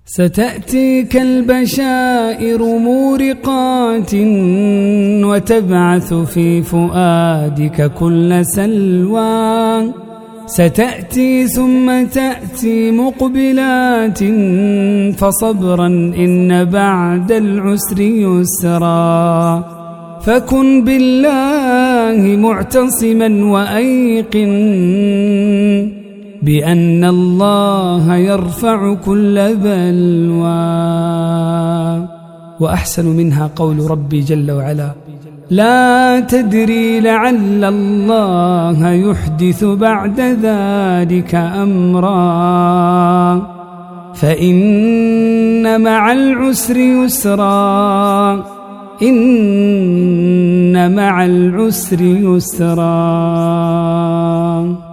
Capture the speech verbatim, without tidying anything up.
ستأتيك البشائر مورقات وتبعث في فؤادك كل سلوى، ستأتي ثم تأتي مقبلات فصبرا إن بعد العسر يسرا، فكن بالله معتصما وأيقن بأن الله يرفع كل بلوى. وأحسن منها قول ربي جل وعلا: لا تدري لعل الله يحدث بعد ذلك أمرا، فإن مع العسر يسرا، إن مع العسر يسرا.